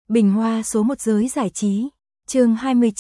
Bình Hoa số 1 giới giải trí, chương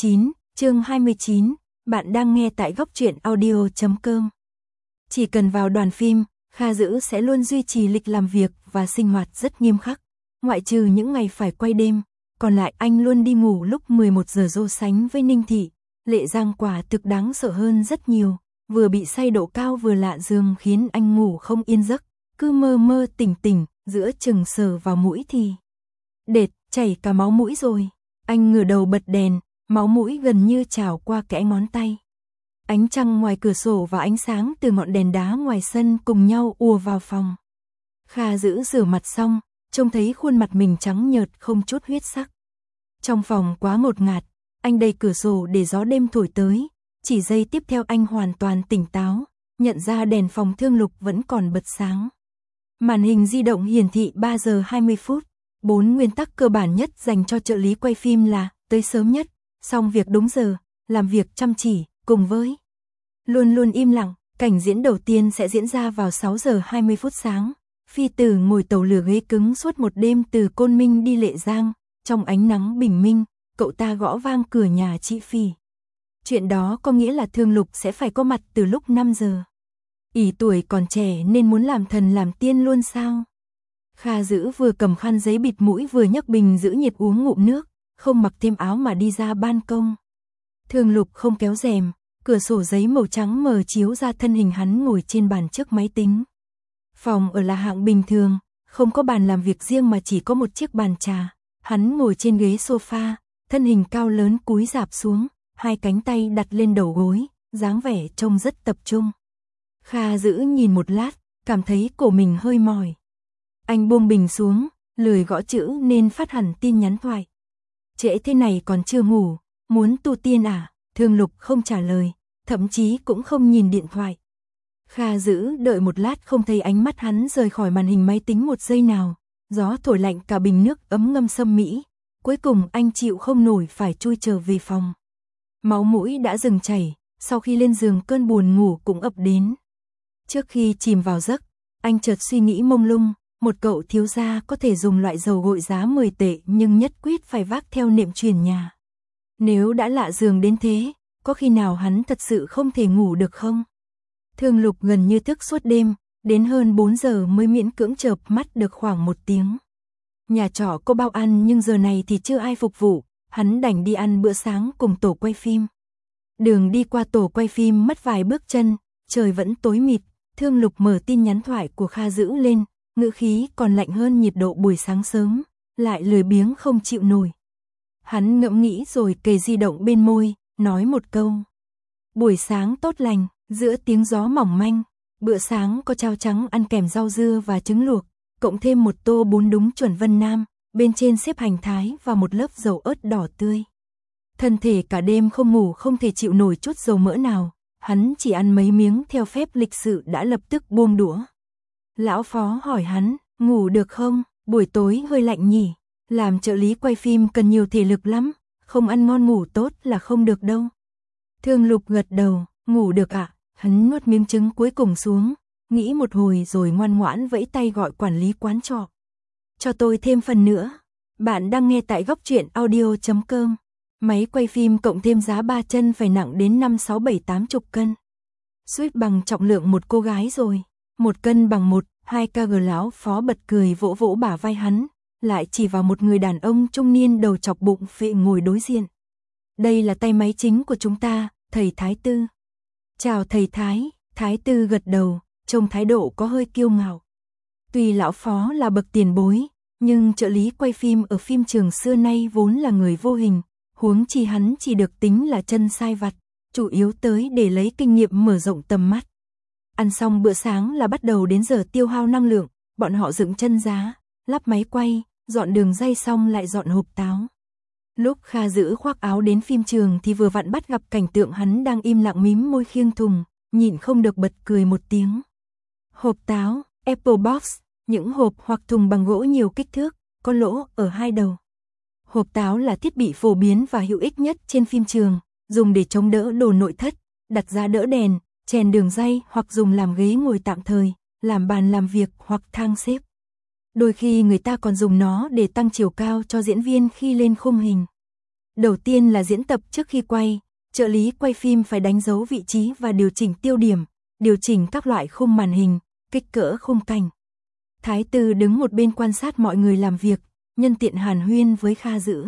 29, bạn đang nghe tại góc truyện audio.com. Chỉ cần vào đoàn phim, Kha Dữ sẽ luôn duy trì lịch làm việc và sinh hoạt rất nghiêm khắc. Ngoại trừ những ngày phải quay đêm, còn lại anh luôn đi ngủ lúc 11 giờ so sánh với Ninh Thị. Lệ Giang quả thực đáng sợ hơn rất nhiều, vừa bị say độ cao vừa lạ giường khiến anh ngủ không yên giấc, cứ mơ mơ tỉnh, giữa chừng sờ vào mũi thì đệt, chảy cả máu mũi rồi. Anh ngửa đầu bật đèn, máu mũi gần như trào qua kẽ ngón tay. Ánh trăng ngoài cửa sổ và ánh sáng từ ngọn đèn đá ngoài sân cùng nhau ùa vào phòng. Kha Dữ rửa mặt xong, trông thấy khuôn mặt mình trắng nhợt không chút huyết sắc. Trong phòng quá ngột ngạt, anh đẩy cửa sổ để gió đêm thổi tới, chỉ giây tiếp theo anh hoàn toàn tỉnh táo, nhận ra đèn phòng Thương Lục vẫn còn bật sáng. Màn hình di động hiển thị 3 giờ 20 phút. 4 nguyên tắc cơ bản nhất dành cho trợ lý quay phim là tới sớm nhất, xong việc đúng giờ, làm việc chăm chỉ, cùng với luôn luôn im lặng. Cảnh diễn đầu tiên sẽ diễn ra vào 6 giờ 20 phút sáng. Phi Tử ngồi tàu lửa ghế cứng suốt một đêm từ Côn Minh đi Lệ Giang, trong ánh nắng bình minh, cậu ta gõ vang cửa nhà chị Phi. Chuyện đó có nghĩa là Thương Lục sẽ phải có mặt từ lúc 5 giờ. Ỷ tuổi còn trẻ nên muốn làm thần làm tiên luôn sao? Kha Dữ vừa cầm khăn giấy bịt mũi vừa nhấc bình giữ nhiệt uống ngụm nước, không mặc thêm áo mà đi ra ban công. Thương Lục không kéo rèm, cửa sổ giấy màu trắng mờ chiếu ra thân hình hắn ngồi trên bàn trước máy tính. Phòng ở là hạng bình thường, không có bàn làm việc riêng mà chỉ có một chiếc bàn trà. Hắn ngồi trên ghế sofa, thân hình cao lớn cúi rạp xuống, hai cánh tay đặt lên đầu gối, dáng vẻ trông rất tập trung. Kha Dữ nhìn một lát, cảm thấy cổ mình hơi mỏi. Anh buông bình xuống, lười gõ chữ nên phát hẳn tin nhắn thoại. Trễ thế này còn chưa ngủ, muốn tu tiên à? Thương Lục không trả lời, thậm chí cũng không nhìn điện thoại. Kha Dữ đợi một lát không thấy ánh mắt hắn rời khỏi màn hình máy tính một giây nào, gió thổi lạnh cả bình nước ấm ngâm sâm mỹ. Cuối cùng anh chịu không nổi phải chui trở về phòng. Máu mũi đã dừng chảy, sau khi lên giường cơn buồn ngủ cũng ập đến. Trước khi chìm vào giấc, anh chợt suy nghĩ mông lung. Một cậu thiếu gia có thể dùng loại dầu gội giá 10 tệ nhưng nhất quyết phải vác theo nệm chuyển nhà. Nếu đã lạ giường đến thế, có khi nào hắn thật sự không thể ngủ được không? Thương Lục gần như thức suốt đêm, đến hơn 4 giờ mới miễn cưỡng chợp mắt được khoảng 1 tiếng. Nhà trọ có bao ăn nhưng giờ này thì chưa ai phục vụ, hắn đành đi ăn bữa sáng cùng tổ quay phim. Đường đi qua tổ quay phim mất vài bước chân, trời vẫn tối mịt. Thương Lục mở tin nhắn thoại của Kha Dữ lên. Ngữ khí còn lạnh hơn nhiệt độ buổi sáng sớm, lại lười biếng không chịu nổi. Hắn ngẫm nghĩ rồi kề di động bên môi, nói một câu. Buổi sáng tốt lành, giữa tiếng gió mỏng manh, bữa sáng có cháo trắng ăn kèm rau dưa và trứng luộc, cộng thêm một tô bún đúng chuẩn Vân Nam, bên trên xếp hành thái và một lớp dầu ớt đỏ tươi. Thân thể cả đêm không ngủ không thể chịu nổi chút dầu mỡ nào, hắn chỉ ăn mấy miếng theo phép lịch sự đã lập tức buông đũa. Lão Phó hỏi hắn, ngủ được không? Buổi tối hơi lạnh nhỉ? Làm trợ lý quay phim cần nhiều thể lực lắm, không ăn ngon ngủ tốt là không được đâu. Thương Lục gật đầu, ngủ được ạ. Hắn nuốt miếng trứng cuối cùng xuống, nghĩ một hồi rồi ngoan ngoãn vẫy tay gọi quản lý quán trọ. Cho tôi thêm phần nữa. Bạn đang nghe tại góc truyện audio.com. Máy quay phim cộng thêm giá 3 chân phải nặng đến 5, 6, 7, 80 cân. Suýt bằng trọng lượng một cô gái rồi. 1 cân bằng 2 kg. Lão Phó bật cười vỗ vỗ bả vai hắn, lại chỉ vào một người đàn ông trung niên đầu chọc bụng phệ ngồi đối diện. Đây là tay máy chính của chúng ta, thầy Thái Tư. Chào thầy Thái. Thái Tư gật đầu, trông thái độ có hơi kiêu ngạo. Tuy lão Phó là bậc tiền bối, nhưng trợ lý quay phim ở phim trường xưa nay vốn là người vô hình, huống chi hắn chỉ được tính là chân sai vặt, chủ yếu tới để lấy kinh nghiệm mở rộng tầm mắt. Ăn xong bữa sáng là bắt đầu đến giờ tiêu hao năng lượng, bọn họ dựng chân giá, lắp máy quay, dọn đường ray xong lại dọn hộp táo. Lúc Kha Dữ khoác áo đến phim trường thì vừa vặn bắt gặp cảnh tượng hắn đang im lặng mím môi khiêng thùng, nhịn không được bật cười một tiếng. Hộp táo, Apple Box, những hộp hoặc thùng bằng gỗ nhiều kích thước, có lỗ ở hai đầu. Hộp táo là thiết bị phổ biến và hữu ích nhất trên phim trường, dùng để chống đỡ đồ nội thất, đặt ra đỡ đèn, chèn đường ray hoặc dùng làm ghế ngồi tạm thời, làm bàn làm việc hoặc thang xếp. Đôi khi người ta còn dùng nó để tăng chiều cao cho diễn viên khi lên khung hình. Đầu tiên là diễn tập trước khi quay, trợ lý quay phim phải đánh dấu vị trí và điều chỉnh tiêu điểm, điều chỉnh các loại khung màn hình, kích cỡ khung cảnh. Thái Tư đứng một bên quan sát mọi người làm việc, nhân tiện hàn huyên với Kha Dữ.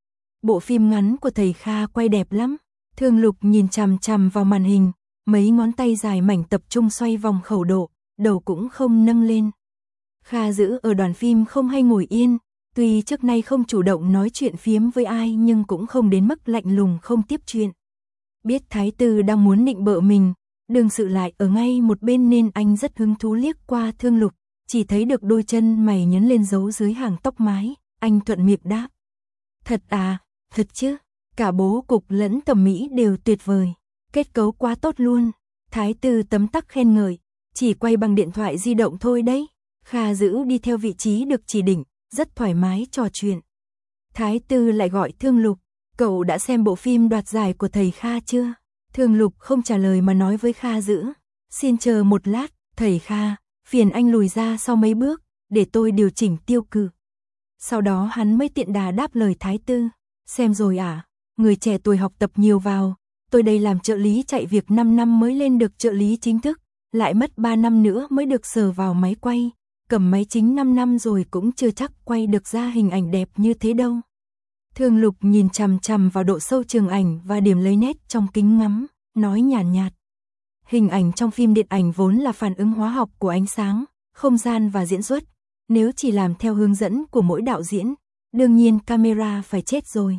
Bộ phim ngắn của thầy Kha quay đẹp lắm. Thương Lục nhìn chằm chằm vào màn hình, mấy ngón tay dài mảnh tập trung xoay vòng khẩu độ, đầu cũng không nâng lên. Kha Dữ ở đoàn phim không hay ngồi yên, tuy trước nay không chủ động nói chuyện phiếm với ai nhưng cũng không đến mức lạnh lùng không tiếp chuyện. Biết Thái Tư đang muốn nịnh bợ mình, đương sự lại ở ngay một bên nên anh rất hứng thú liếc qua Thương Lục, chỉ thấy được đôi chân mày nhấn lên giấu dưới hàng tóc mái, anh thuận miệng đáp. Thật à, thật chứ, cả bố cục lẫn thẩm mỹ đều tuyệt vời, kết cấu quá tốt luôn. Thái Tư tấm tắc khen ngợi, chỉ quay bằng điện thoại di động thôi đấy. Kha Dữ đi theo vị trí được chỉ định, rất thoải mái trò chuyện. Thái Tư lại gọi Thương Lục, cậu đã xem bộ phim đoạt giải của thầy Kha chưa? Thương Lục không trả lời mà nói với Kha Dữ, xin chờ một lát, thầy Kha, phiền anh lùi ra sau mấy bước, để tôi điều chỉnh tiêu cự. Sau đó hắn mới tiện đà đáp lời Thái Tư, xem rồi à, người trẻ tuổi học tập nhiều vào, tôi đây làm trợ lý chạy việc 5 năm mới lên được trợ lý chính thức, lại mất 3 năm nữa mới được sờ vào máy quay, cầm máy chính 5 năm rồi cũng chưa chắc quay được ra hình ảnh đẹp như thế đâu. Thương Lục nhìn chằm chằm vào độ sâu trường ảnh và điểm lấy nét trong kính ngắm, nói nhàn nhạt. Hình ảnh trong phim điện ảnh vốn là phản ứng hóa học của ánh sáng, không gian và diễn xuất. Nếu chỉ làm theo hướng dẫn của mỗi đạo diễn, đương nhiên camera phải chết rồi.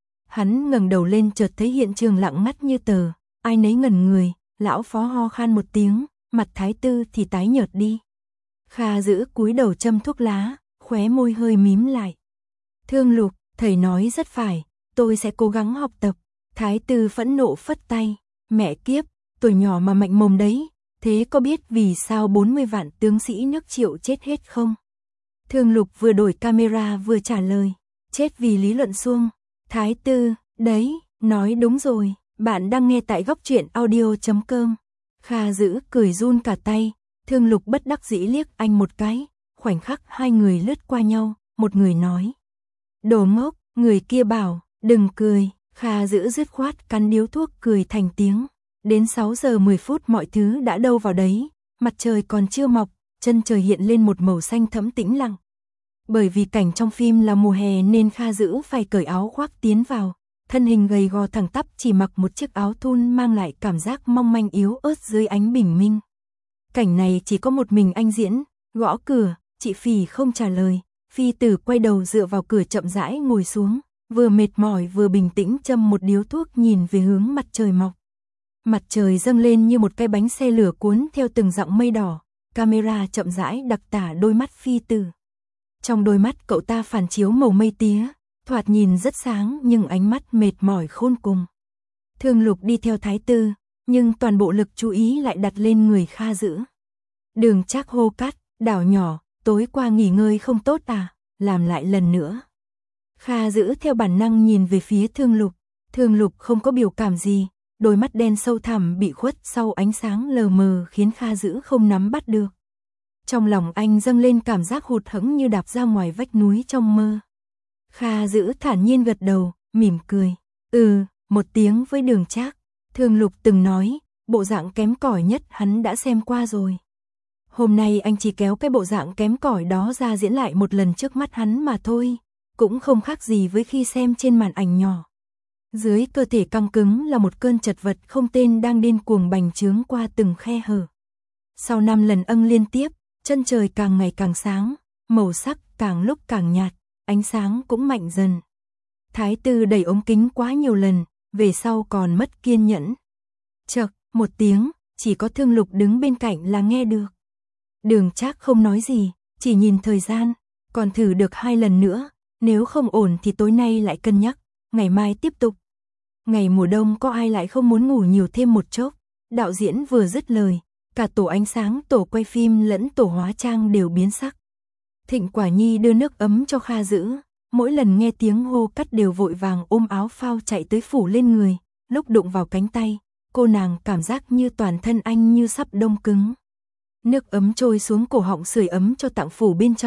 Hắn ngẩng đầu lên chợt thấy hiện trường lặng ngắt như tờ, ai nấy ngẩn người, lão phó ho khan một tiếng, mặt Thái Tư thì tái nhợt đi. Kha Dữ cúi đầu châm thuốc lá, khóe môi hơi mím lại. Thương Lục, thầy nói rất phải, tôi sẽ cố gắng học tập. Thái Tư phẫn nộ phất tay, mẹ kiếp, tuổi nhỏ mà mạnh mồm đấy, thế có biết vì sao 40 vạn tướng sĩ nước Triệu chết hết không? Thương Lục vừa đổi camera vừa trả lời, chết vì lý luận suông. Thái Tư, đấy, nói đúng rồi, bạn đang nghe tại góc truyện audio.com. Kha Dữ cười run cả tay, Thương Lục bất đắc dĩ liếc anh một cái, khoảnh khắc hai người lướt qua nhau, một người nói. Đồ ngốc, người kia bảo, đừng cười, Kha Dữ dứt khoát cắn điếu thuốc cười thành tiếng. Đến 6 giờ 10 phút mọi thứ đã đâu vào đấy, mặt trời còn chưa mọc, chân trời hiện lên một màu xanh thẫm tĩnh lặng. Bởi vì cảnh trong phim là mùa hè nên Kha Dữ phải cởi áo khoác tiến vào, thân hình gầy gò thẳng tắp chỉ mặc một chiếc áo thun mang lại cảm giác mong manh yếu ớt dưới ánh bình minh. Cảnh này chỉ có một mình anh diễn, gõ cửa, chị Phỉ không trả lời, Phi Tử quay đầu dựa vào cửa chậm rãi ngồi xuống, vừa mệt mỏi vừa bình tĩnh châm một điếu thuốc nhìn về hướng mặt trời mọc. Mặt trời dâng lên như một cái bánh xe lửa cuốn theo từng dặm mây đỏ, camera chậm rãi đặc tả đôi mắt Phi Tử. Trong đôi mắt cậu ta phản chiếu màu mây tía, thoạt nhìn rất sáng nhưng ánh mắt mệt mỏi khôn cùng. Thương Lục đi theo Thái Tư, nhưng toàn bộ lực chú ý lại đặt lên người Kha Dữ. Đường Trác hô cắt, đảo nhỏ, tối qua nghỉ ngơi không tốt à, làm lại lần nữa. Kha Dữ theo bản năng nhìn về phía Thương Lục không có biểu cảm gì, đôi mắt đen sâu thẳm bị khuất sau ánh sáng lờ mờ khiến Kha Dữ không nắm bắt được. Trong lòng anh dâng lên cảm giác hụt hẫng như đạp ra ngoài vách núi trong mơ. Kha Dữ thản nhiên gật đầu, mỉm cười. Một tiếng với Đường Trác. Thương Lục từng nói, bộ dạng kém cỏi nhất hắn đã xem qua rồi. Hôm nay anh chỉ kéo cái bộ dạng kém cỏi đó ra diễn lại một lần trước mắt hắn mà thôi, cũng không khác gì với khi xem trên màn ảnh nhỏ. Dưới cơ thể căng cứng là một cơn chật vật không tên đang điên cuồng bành trướng qua từng khe hở. Sau 5 lần âng liên tiếp, chân trời càng ngày càng sáng, màu sắc càng lúc càng nhạt, ánh sáng cũng mạnh dần. Thái Tư đẩy ống kính quá nhiều lần, về sau còn mất kiên nhẫn. Chậc, một tiếng, chỉ có Thương Lục đứng bên cạnh là nghe được. Đường Trác không nói gì, chỉ nhìn thời gian, còn thử được 2 lần nữa, nếu không ổn thì tối nay lại cân nhắc, ngày mai tiếp tục. Ngày mùa đông có ai lại không muốn ngủ nhiều thêm một chốc. Đạo diễn vừa dứt lời, cả tổ ánh sáng, tổ quay phim lẫn tổ hóa trang đều biến sắc. Thịnh Quả Nhi đưa nước ấm cho Kha Dữ, mỗi lần nghe tiếng hô cắt đều vội vàng ôm áo phao chạy tới phủ lên người, lúc đụng vào cánh tay, cô nàng cảm giác như toàn thân anh như sắp đông cứng. Nước ấm trôi xuống cổ họng sưởi ấm cho tạng phủ bên trong,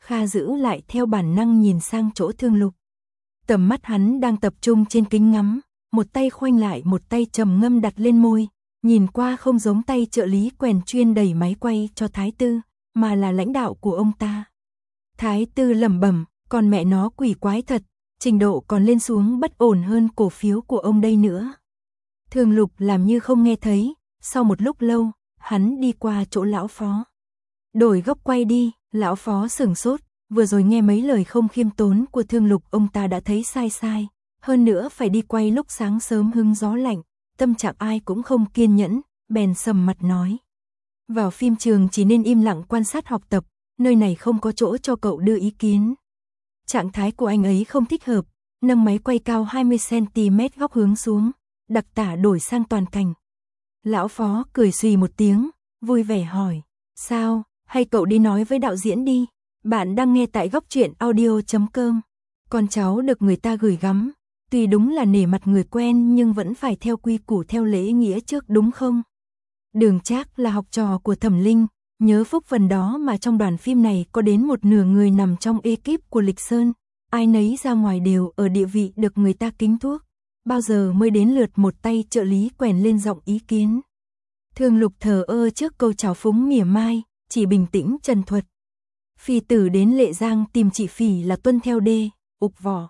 Kha Dữ lại theo bản năng nhìn sang chỗ Thương Lục. Tầm mắt hắn đang tập trung trên kính ngắm, một tay khoanh lại một tay trầm ngâm đặt lên môi, nhìn qua không giống tay trợ lý quèn chuyên đẩy máy quay cho Thái Tư, mà là lãnh đạo của ông ta. Thái Tư lẩm bẩm, còn mẹ nó quỷ quái thật, trình độ còn lên xuống bất ổn hơn cổ phiếu của ông đây nữa. Thương Lục làm như không nghe thấy, sau một lúc lâu, hắn đi qua chỗ lão phó. Đổi góc quay đi, lão phó sửng sốt, vừa rồi nghe mấy lời không khiêm tốn của Thương Lục ông ta đã thấy sai. Hơn nữa phải đi quay lúc sáng sớm hứng gió lạnh, tâm trạng ai cũng không kiên nhẫn, bèn sầm mặt nói. Vào phim trường chỉ nên im lặng quan sát học tập, nơi này không có chỗ cho cậu đưa ý kiến. Trạng thái của anh ấy không thích hợp, nâng máy quay cao 20cm góc hướng xuống, đặc tả đổi sang toàn cảnh. Lão phó cười xùy một tiếng, vui vẻ hỏi, sao, hay cậu đi nói với đạo diễn đi, bạn đang nghe tại góc truyện audio.com. Con cháu được người ta gửi gắm, tuy đúng là nể mặt người quen nhưng vẫn phải theo quy củ theo lễ nghĩa trước đúng không? Đường Trác là học trò của Thẩm Linh, nhớ phúc phần đó mà trong đoàn phim này có đến một nửa người nằm trong ekip của Lịch Sơn, ai nấy ra ngoài đều ở địa vị được người ta kính thuốc, bao giờ mới đến lượt một tay trợ lý quèn lên giọng ý kiến. Thương Lục thờ ơ trước câu trào phúng mỉa mai, chỉ bình tĩnh trần thuật. Phi tử đến Lệ Giang tìm chị Phỉ là tuân theo đê, ục vỏ.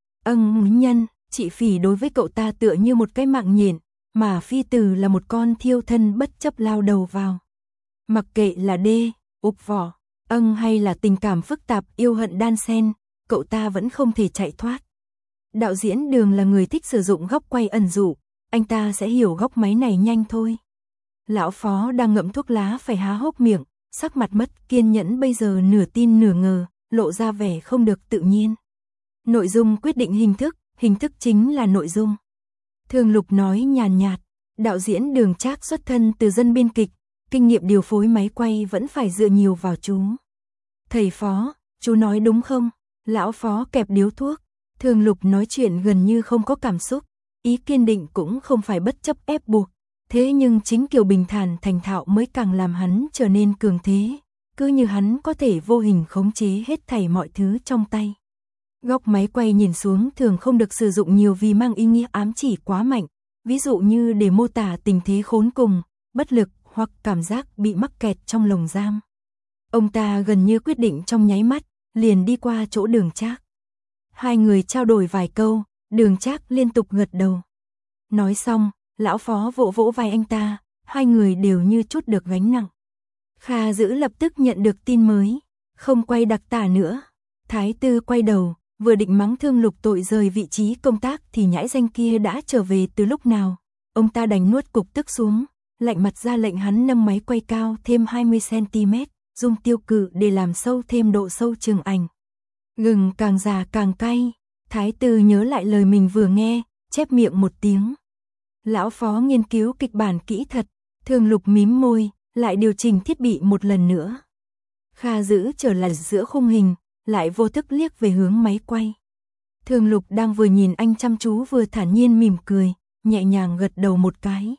Nhân, chị Phỉ đối với cậu ta tựa như một cái mạng nhện, mà phi tử là một con thiêu thân bất chấp lao đầu vào. Mặc kệ là đê, ục vỏ, hay là tình cảm phức tạp yêu hận đan xen, cậu ta vẫn không thể chạy thoát. Đạo diễn Đường là người thích sử dụng góc quay ẩn dụ, anh ta sẽ hiểu góc máy này nhanh thôi. Lão phó đang ngậm thuốc lá phải há hốc miệng, sắc mặt mất kiên nhẫn bây giờ nửa tin nửa ngờ, lộ ra vẻ không được tự nhiên. Nội dung quyết định hình thức chính là nội dung. Thương Lục nói nhàn nhạt, đạo diễn Đường Trác xuất thân từ dân biên kịch, kinh nghiệm điều phối máy quay vẫn phải dựa nhiều vào chú. Thầy phó, chú nói đúng không? Lão phó kẹp điếu thuốc, Thương Lục nói chuyện gần như không có cảm xúc, ý kiên định cũng không phải bất chấp ép buộc. Thế nhưng chính kiểu bình thản thành thạo mới càng làm hắn trở nên cường thế, cứ như hắn có thể vô hình khống chế hết thảy mọi thứ trong tay. Góc máy quay nhìn xuống thường không được sử dụng nhiều vì mang ý nghĩa ám chỉ quá mạnh, ví dụ như để mô tả tình thế khốn cùng, bất lực hoặc cảm giác bị mắc kẹt trong lồng giam. Ông ta gần như quyết định trong nháy mắt, liền đi qua chỗ Đường Trác. Hai người trao đổi vài câu, Đường Trác liên tục gật đầu. Nói xong, lão phó vỗ vỗ vai anh ta, hai người đều như chút được gánh nặng. Kha Dữ lập tức nhận được tin mới, không quay đặc tả nữa. Thái Tư quay đầu, vừa định mắng Thương Lục tội rời vị trí công tác thì nhãi danh kia đã trở về từ lúc nào. Ông ta đành nuốt cục tức xuống, lạnh mặt ra lệnh hắn nâng máy quay cao thêm 20cm, zoom tiêu cự để làm sâu thêm độ sâu trường ảnh. Gừng càng già càng cay, Thái Tư nhớ lại lời mình vừa nghe, chép miệng một tiếng. Lão phó nghiên cứu kịch bản kỹ thật, Thương Lục mím môi, lại điều chỉnh thiết bị một lần nữa. Kha Dữ trở lại giữa khung hình, lại vô thức liếc về hướng máy quay. Thương Lục đang vừa nhìn anh chăm chú vừa thản nhiên mỉm cười, nhẹ nhàng gật đầu một cái.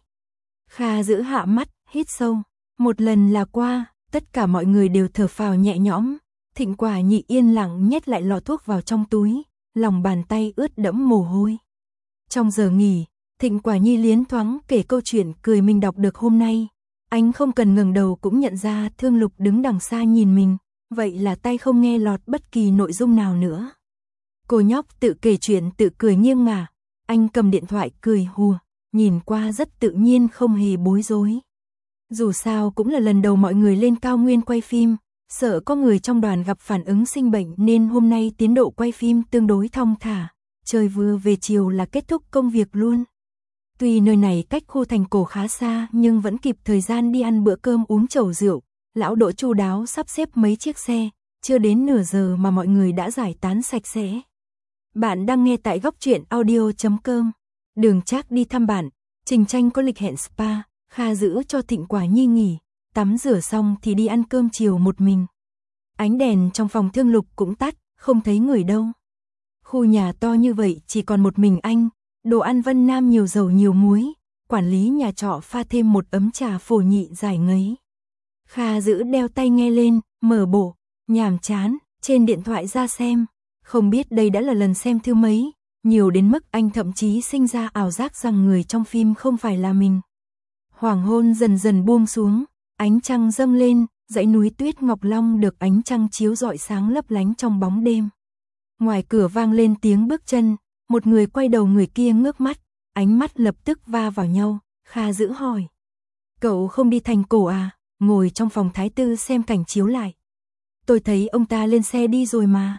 Kha Dữ hạ mắt, hít sâu, một lần là qua, tất cả mọi người đều thở phào nhẹ nhõm. Thịnh Quả Nhị yên lặng nhét lại lọ thuốc vào trong túi, lòng bàn tay ướt đẫm mồ hôi. Trong giờ nghỉ, Thịnh Quả Nhi liến thoáng kể câu chuyện cười mình đọc được hôm nay. Anh không cần ngẩng đầu cũng nhận ra Thương Lục đứng đằng xa nhìn mình, vậy là tay không nghe lọt bất kỳ nội dung nào nữa. Cô nhóc tự kể chuyện tự cười nghiêng ngả, anh cầm điện thoại cười hùa, nhìn qua rất tự nhiên không hề bối rối. Dù sao cũng là lần đầu mọi người lên cao nguyên quay phim, sợ có người trong đoàn gặp phản ứng sinh bệnh nên hôm nay tiến độ quay phim tương đối thong thả, trời vừa về chiều là kết thúc công việc luôn. Tuy nơi này cách khu thành cổ khá xa nhưng vẫn kịp thời gian đi ăn bữa cơm uống chầu rượu, lão Đỗ chu đáo sắp xếp mấy chiếc xe, chưa đến nửa giờ mà mọi người đã giải tán sạch sẽ. Bạn đang nghe tại góc truyện audio.com. Đường Trác đi thăm bạn, Trình Tranh có lịch hẹn spa, Kha Dữ cho Thịnh Quả Nhi nghỉ, tắm rửa xong thì đi ăn cơm chiều một mình. Ánh đèn trong phòng Thương Lục cũng tắt, không thấy người đâu. Khu nhà to như vậy chỉ còn một mình anh, đồ ăn Vân Nam nhiều dầu nhiều muối, quản lý nhà trọ pha thêm một ấm trà phổ nhị giải ngấy. Kha Dữ đeo tai nghe lên, mở bộ, nhàm chán, trên điện thoại ra xem. Không biết đây đã là lần xem thứ mấy, nhiều đến mức anh thậm chí sinh ra ảo giác rằng người trong phim không phải là mình. Hoàng hôn dần dần buông xuống, ánh trăng dâng lên, dãy núi Tuyết Ngọc Long được ánh trăng chiếu rọi sáng lấp lánh trong bóng đêm. Ngoài cửa vang lên tiếng bước chân, một người quay đầu người kia ngước mắt, ánh mắt lập tức va vào nhau, Kha Dữ hỏi. Cậu không đi thành cổ à, ngồi trong phòng thái tử xem cảnh chiếu lại. Tôi thấy ông ta lên xe đi rồi mà.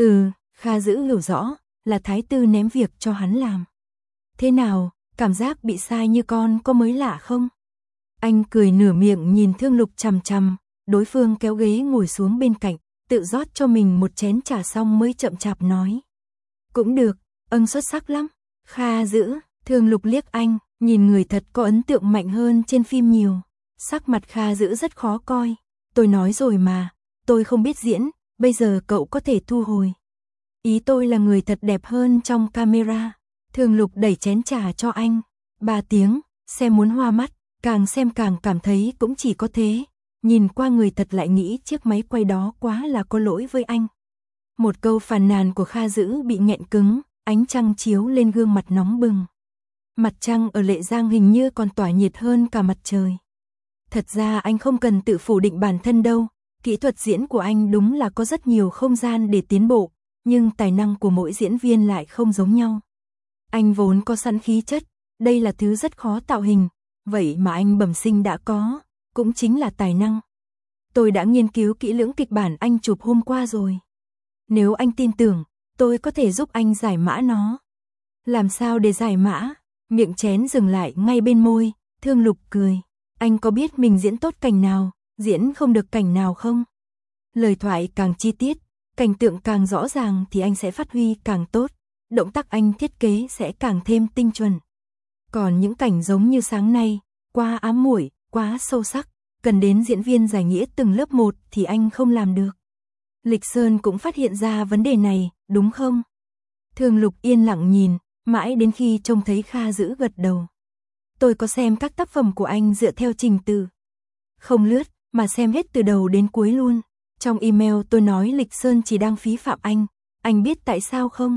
Kha Dữ hiểu rõ, là thái tử ném việc cho hắn làm. Thế nào, cảm giác bị sai như con có mới lạ không? Anh cười nửa miệng nhìn Thương Lục chằm chằm, đối phương kéo ghế ngồi xuống bên cạnh, tự rót cho mình một chén trà xong mới chậm chạp nói. Cũng được, xuất sắc lắm. Kha Dữ, Thương Lục liếc anh, nhìn người thật có ấn tượng mạnh hơn trên phim nhiều. Sắc mặt Kha Dữ rất khó coi. Tôi nói rồi mà, tôi không biết diễn, bây giờ cậu có thể thu hồi. Ý tôi là người thật đẹp hơn trong camera. Thương Lục đẩy chén trà cho anh. 3 tiếng, xem muốn hoa mắt, càng xem càng cảm thấy cũng chỉ có thế. Nhìn qua người thật lại nghĩ chiếc máy quay đó quá là có lỗi với anh. Một câu phàn nàn của Kha Dữ bị nghẹn cứng, ánh trăng chiếu lên gương mặt nóng bừng. Mặt trăng ở Lệ Giang hình như còn tỏa nhiệt hơn cả mặt trời. Thật ra anh không cần tự phủ định bản thân đâu, kỹ thuật diễn của anh đúng là có rất nhiều không gian để tiến bộ, nhưng tài năng của mỗi diễn viên lại không giống nhau. Anh vốn có sẵn khí chất, đây là thứ rất khó tạo hình, vậy mà anh bẩm sinh đã có, cũng chính là tài năng. Tôi đã nghiên cứu kỹ lưỡng kịch bản anh chụp hôm qua rồi. Nếu anh tin tưởng, tôi có thể giúp anh giải mã nó. Làm sao để giải mã? Miệng chén dừng lại ngay bên môi, Thương Lục cười. Anh có biết mình diễn tốt cảnh nào, diễn không được cảnh nào không? Lời thoại càng chi tiết, cảnh tượng càng rõ ràng thì anh sẽ phát huy càng tốt, động tác anh thiết kế sẽ càng thêm tinh chuẩn. Còn những cảnh giống như sáng nay, quá ám muội, quá sâu sắc, cần đến diễn viên giải nghĩa từng lớp một thì anh không làm được. Lịch Sơn cũng phát hiện ra vấn đề này, đúng không? Thương Lục yên lặng nhìn, mãi đến khi trông thấy Kha Dữ gật đầu. Tôi có xem các tác phẩm của anh dựa theo trình tự. Không lướt, mà xem hết từ đầu đến cuối luôn. Trong email tôi nói Lịch Sơn chỉ đang phí phạm anh biết tại sao không?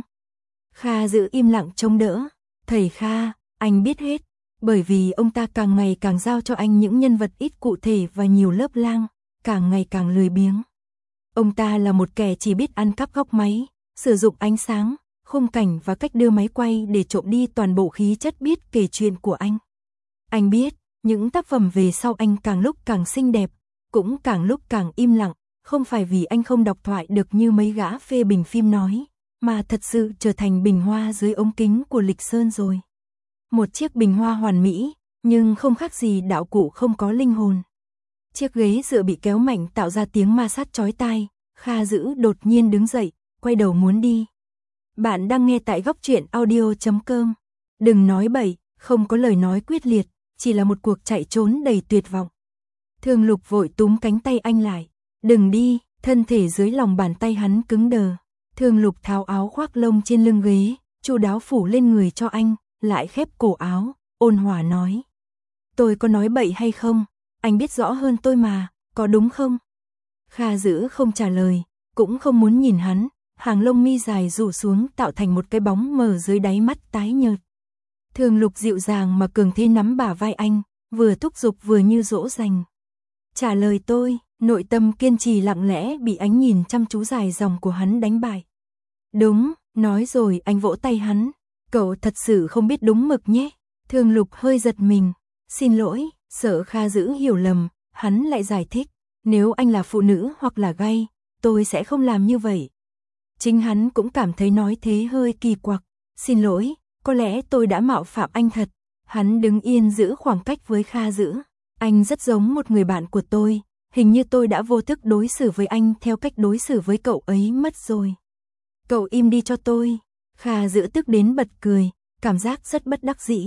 Kha Dữ im lặng trông đỡ. Thầy Kha, anh biết hết, bởi vì ông ta càng ngày càng giao cho anh những nhân vật ít cụ thể và nhiều lớp lang, càng ngày càng lười biếng. Ông ta là một kẻ chỉ biết ăn cắp góc máy, sử dụng ánh sáng, khung cảnh và cách đưa máy quay để trộm đi toàn bộ khí chất biết kể chuyện của anh. Anh biết, những tác phẩm về sau anh càng lúc càng xinh đẹp, cũng càng lúc càng im lặng, không phải vì anh không đọc thoại được như mấy gã phê bình phim nói, mà thật sự trở thành bình hoa dưới ống kính của Lịch Sơn rồi. Một chiếc bình hoa hoàn mỹ, nhưng không khác gì đạo cụ không có linh hồn. Chiếc ghế dựa bị kéo mạnh tạo ra tiếng ma sát chói tai, Kha Dữ đột nhiên đứng dậy, quay đầu muốn đi. Bạn đang nghe tại góc truyện audio.com. Đừng nói bậy, không có lời nói quyết liệt, chỉ là một cuộc chạy trốn đầy tuyệt vọng. Thương Lục vội túm cánh tay anh lại. Đừng đi, thân thể dưới lòng bàn tay hắn cứng đờ. Thương Lục tháo áo khoác lông trên lưng ghế, chu đáo phủ lên người cho anh, lại khép cổ áo, ôn hòa nói. Tôi có nói bậy hay không? Anh biết rõ hơn tôi mà, có đúng không? Kha Dữ không trả lời, cũng không muốn nhìn hắn, hàng lông mi dài rủ xuống tạo thành một cái bóng mờ dưới đáy mắt tái nhợt. Thương Lục dịu dàng mà cường thế nắm bả vai anh, vừa thúc giục vừa như dỗ dành. Trả lời tôi, nội tâm kiên trì lặng lẽ bị ánh nhìn chăm chú dài dòng của hắn đánh bại. Đúng, nói rồi anh vỗ tay hắn. Cậu thật sự không biết đúng mực nhé. Thương Lục hơi giật mình. Xin lỗi, sợ Kha Dữ hiểu lầm, hắn lại giải thích. Nếu anh là phụ nữ hoặc là gay, tôi sẽ không làm như vậy. Chính hắn cũng cảm thấy nói thế hơi kỳ quặc. Xin lỗi, có lẽ tôi đã mạo phạm anh thật. Hắn đứng yên giữ khoảng cách với Kha Dữ. Anh rất giống một người bạn của tôi, hình như tôi đã vô thức đối xử với anh theo cách đối xử với cậu ấy mất rồi. Cậu im đi cho tôi. Kha Dữ tức đến bật cười, cảm giác rất bất đắc dĩ.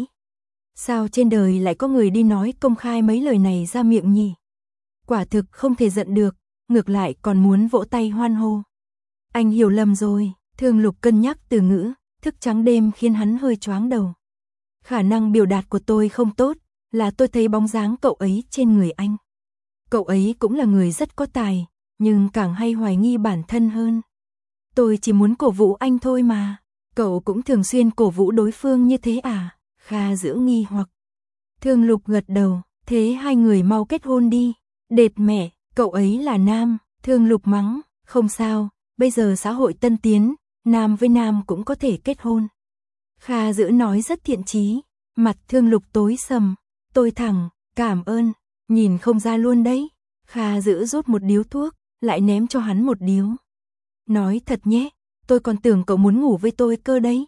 Sao trên đời lại có người đi nói công khai mấy lời này ra miệng nhỉ? Quả thực không thể giận được, ngược lại còn muốn vỗ tay hoan hô. Anh hiểu lầm rồi, Thương Lục cân nhắc từ ngữ, thức trắng đêm khiến hắn hơi choáng đầu. Khả năng biểu đạt của tôi không tốt, là tôi thấy bóng dáng cậu ấy trên người anh. Cậu ấy cũng là người rất có tài, nhưng càng hay hoài nghi bản thân hơn. Tôi chỉ muốn cổ vũ anh thôi mà. Cậu cũng thường xuyên cổ vũ đối phương như thế à? Kha giữ nghi hoặc. Thương Lục gật đầu, thế hai người mau kết hôn đi. Đệt mẹ, cậu ấy là nam. Thương Lục mắng, không sao, bây giờ xã hội tân tiến, nam với nam cũng có thể kết hôn. Kha giữ nói rất thiện chí, mặt Thương Lục tối sầm. Tôi thẳng, cảm ơn, nhìn không ra luôn đấy. Kha giữ rút một điếu thuốc, lại ném cho hắn một điếu. Nói thật nhé, tôi còn tưởng cậu muốn ngủ với tôi cơ đấy.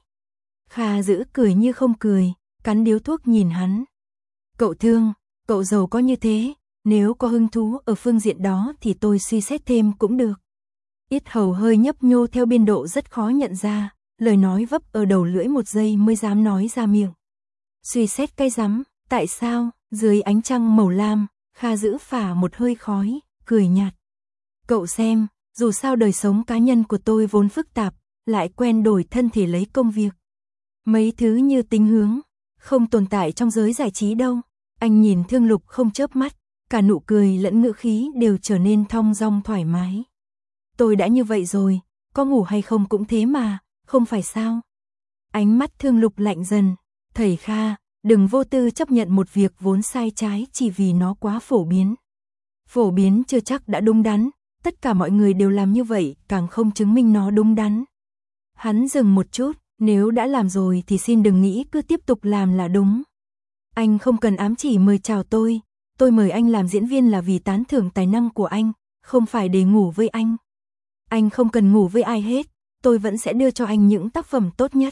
Kha giữ cười như không cười, cắn điếu thuốc nhìn hắn. Cậu Thương, cậu giàu có như thế, nếu có hứng thú ở phương diện đó thì tôi suy xét thêm cũng được. Yết hầu hơi nhấp nhô theo biên độ rất khó nhận ra, lời nói vấp ở đầu lưỡi một giây mới dám nói ra miệng. Suy xét cái rắm, tại sao? Dưới ánh trăng màu lam, Kha giữ phả một hơi khói, cười nhạt. Cậu xem, dù sao đời sống cá nhân của tôi vốn phức tạp, lại quen đổi thân thể lấy công việc. Mấy thứ như tính hướng, không tồn tại trong giới giải trí đâu. Anh nhìn Thương Lục không chớp mắt, cả nụ cười lẫn ngữ khí đều trở nên thong dong thoải mái. Tôi đã như vậy rồi, có ngủ hay không cũng thế mà, không phải sao? Ánh mắt Thương Lục lạnh dần, thầy Kha, đừng vô tư chấp nhận một việc vốn sai trái chỉ vì nó quá phổ biến. Phổ biến chưa chắc đã đúng đắn, tất cả mọi người đều làm như vậy, càng không chứng minh nó đúng đắn. Hắn dừng một chút, nếu đã làm rồi thì xin đừng nghĩ cứ tiếp tục làm là đúng. Anh không cần ám chỉ mời chào tôi mời anh làm diễn viên là vì tán thưởng tài năng của anh, không phải để ngủ với anh. Anh không cần ngủ với ai hết, tôi vẫn sẽ đưa cho anh những tác phẩm tốt nhất.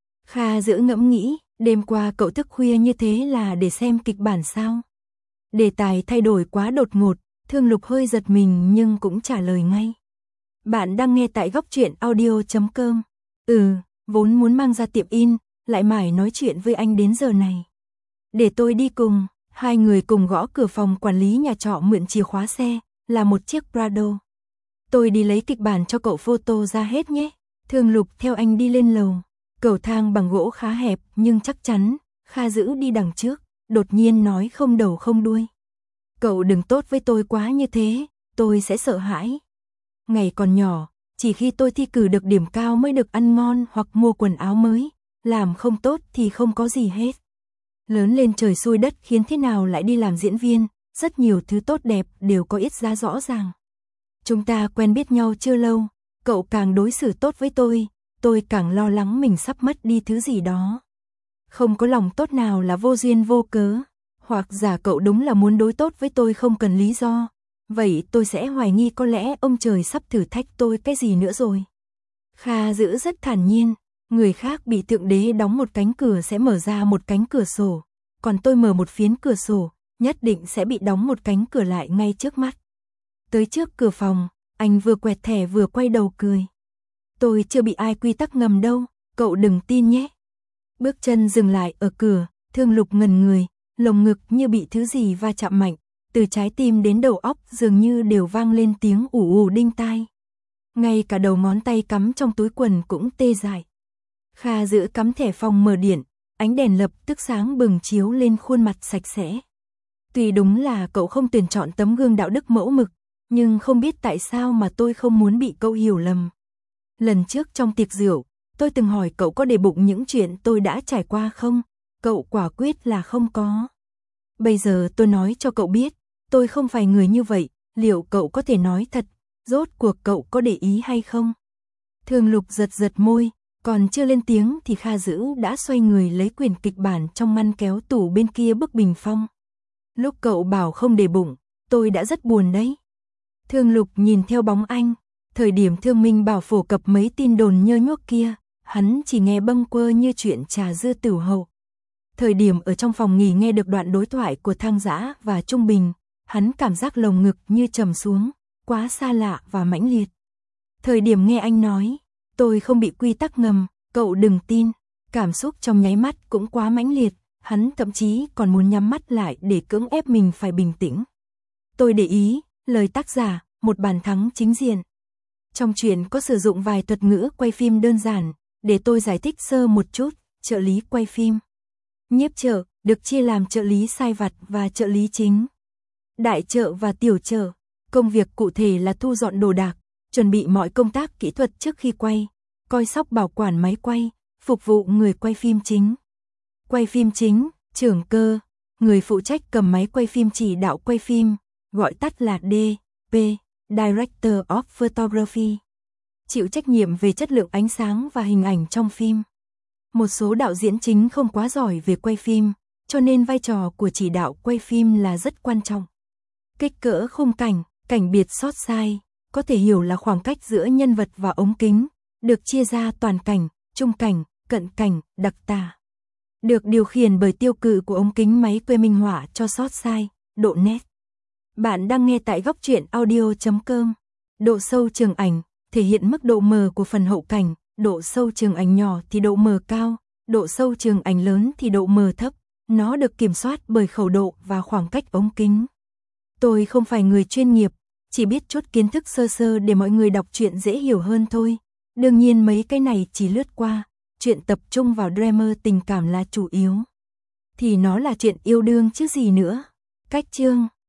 Kha giữ ngẫm nghĩ, đêm qua cậu thức khuya như thế là để xem kịch bản sao? Đề tài thay đổi quá đột ngột, Thương Lục hơi giật mình nhưng cũng trả lời ngay. Bạn đang nghe tại góc truyện audio.com. Vốn muốn mang ra tiệm in, lại mải nói chuyện với anh đến giờ này. Để tôi đi cùng. Hai người cùng gõ cửa phòng quản lý nhà trọ mượn chìa khóa xe, là một chiếc Prado. Tôi đi lấy kịch bản cho cậu photo ra hết nhé. Thương Lục theo anh đi lên lầu. Cầu thang bằng gỗ khá hẹp nhưng chắc chắn. Kha giữ đi đằng trước, đột nhiên nói không đầu không đuôi. Cậu đừng tốt với tôi quá như thế, tôi sẽ sợ hãi. Ngày còn nhỏ, chỉ khi tôi thi cử được điểm cao mới được ăn ngon hoặc mua quần áo mới, làm không tốt thì không có gì hết. Lớn lên trời xui đất khiến thế nào lại đi làm diễn viên, rất nhiều thứ tốt đẹp đều có ít giá rõ ràng. Chúng ta quen biết nhau chưa lâu, cậu càng đối xử tốt với tôi càng lo lắng mình sắp mất đi thứ gì đó. Không có lòng tốt nào là vô duyên vô cớ, hoặc giả cậu đúng là muốn đối tốt với tôi không cần lý do, vậy tôi sẽ hoài nghi có lẽ ông trời sắp thử thách tôi cái gì nữa rồi. Kha giữ rất thản nhiên, người khác bị Thượng Đế đóng một cánh cửa sẽ mở ra một cánh cửa sổ, còn tôi mở một phiến cửa sổ, nhất định sẽ bị đóng một cánh cửa lại ngay trước mắt. Tới trước cửa phòng, anh vừa quẹt thẻ vừa quay đầu cười. Tôi chưa bị ai quy tắc ngầm đâu, cậu đừng tin nhé. Bước chân dừng lại ở cửa, Thương Lục ngẩn người, lồng ngực như bị thứ gì va chạm mạnh, từ trái tim đến đầu óc dường như đều vang lên tiếng ù ù đinh tai. Ngay cả đầu ngón tay cắm trong túi quần cũng tê dại. Kha giữ cắm thẻ phòng mở điện, ánh đèn lập tức sáng bừng chiếu lên khuôn mặt sạch sẽ. Tuy đúng là cậu không tuyển chọn tấm gương đạo đức mẫu mực, nhưng không biết tại sao mà tôi không muốn bị cậu hiểu lầm. Lần trước trong tiệc rượu, tôi từng hỏi cậu có để bụng những chuyện tôi đã trải qua không? Cậu quả quyết là không có. Bây giờ tôi nói cho cậu biết, tôi không phải người như vậy, liệu cậu có thể nói thật, rốt cuộc cậu có để ý hay không? Thương Lục giật giật môi, còn chưa lên tiếng thì Kha giữ đã xoay người lấy quyển kịch bản trong ngăn kéo tủ bên kia bức bình phong. Lúc cậu bảo không để bụng, tôi đã rất buồn đấy. Thương Lục nhìn theo bóng anh, thời điểm Thương Minh bảo phổ cập mấy tin đồn nhơ nhuốc kia, hắn chỉ nghe bâng quơ như chuyện trà dưa tửu hậu. Thời điểm ở trong phòng nghỉ nghe được đoạn đối thoại của Thang Dã và Trung Bình, hắn cảm giác lồng ngực như trầm xuống, quá xa lạ và mãnh liệt. Thời điểm nghe anh nói, tôi không bị quy tắc ngầm, cậu đừng tin, cảm xúc trong nháy mắt cũng quá mãnh liệt, hắn thậm chí còn muốn nhắm mắt lại để cưỡng ép mình phải bình tĩnh. Tôi để ý, lời tác giả, một bàn thắng chính diện. Trong truyện có sử dụng vài thuật ngữ quay phim đơn giản, để tôi giải thích sơ một chút, trợ lý quay phim. Nhiếp trợ, được chia làm trợ lý sai vặt và trợ lý chính. Đại trợ và tiểu trợ. Công việc cụ thể là thu dọn đồ đạc, chuẩn bị mọi công tác kỹ thuật trước khi quay, coi sóc bảo quản máy quay, phục vụ người quay phim chính. Quay phim chính, trưởng cơ, người phụ trách cầm máy quay phim chỉ đạo quay phim, gọi tắt là DP, Director of Photography. Chịu trách nhiệm về chất lượng ánh sáng và hình ảnh trong phim. Một số đạo diễn chính không quá giỏi về quay phim, cho nên vai trò của chỉ đạo quay phim là rất quan trọng. Kích cỡ khung cảnh, cảnh biệt shot size, có thể hiểu là khoảng cách giữa nhân vật và ống kính, được chia ra toàn cảnh, trung cảnh, cận cảnh, đặc tả. Được điều khiển bởi tiêu cự của ống kính máy quay minh họa cho shot size, độ nét. Bạn đang nghe tại góc truyện audio.com. Độ sâu trường ảnh, thể hiện mức độ mờ của phần hậu cảnh, độ sâu trường ảnh nhỏ thì độ mờ cao, độ sâu trường ảnh lớn thì độ mờ thấp. Nó được kiểm soát bởi khẩu độ và khoảng cách ống kính. Tôi không phải người chuyên nghiệp, chỉ biết chút kiến thức sơ sơ để mọi người đọc truyện dễ hiểu hơn thôi. Đương nhiên mấy cái này chỉ lướt qua, chuyện tập trung vào drama tình cảm là chủ yếu. Thì nó là chuyện yêu đương chứ gì nữa. Cách chương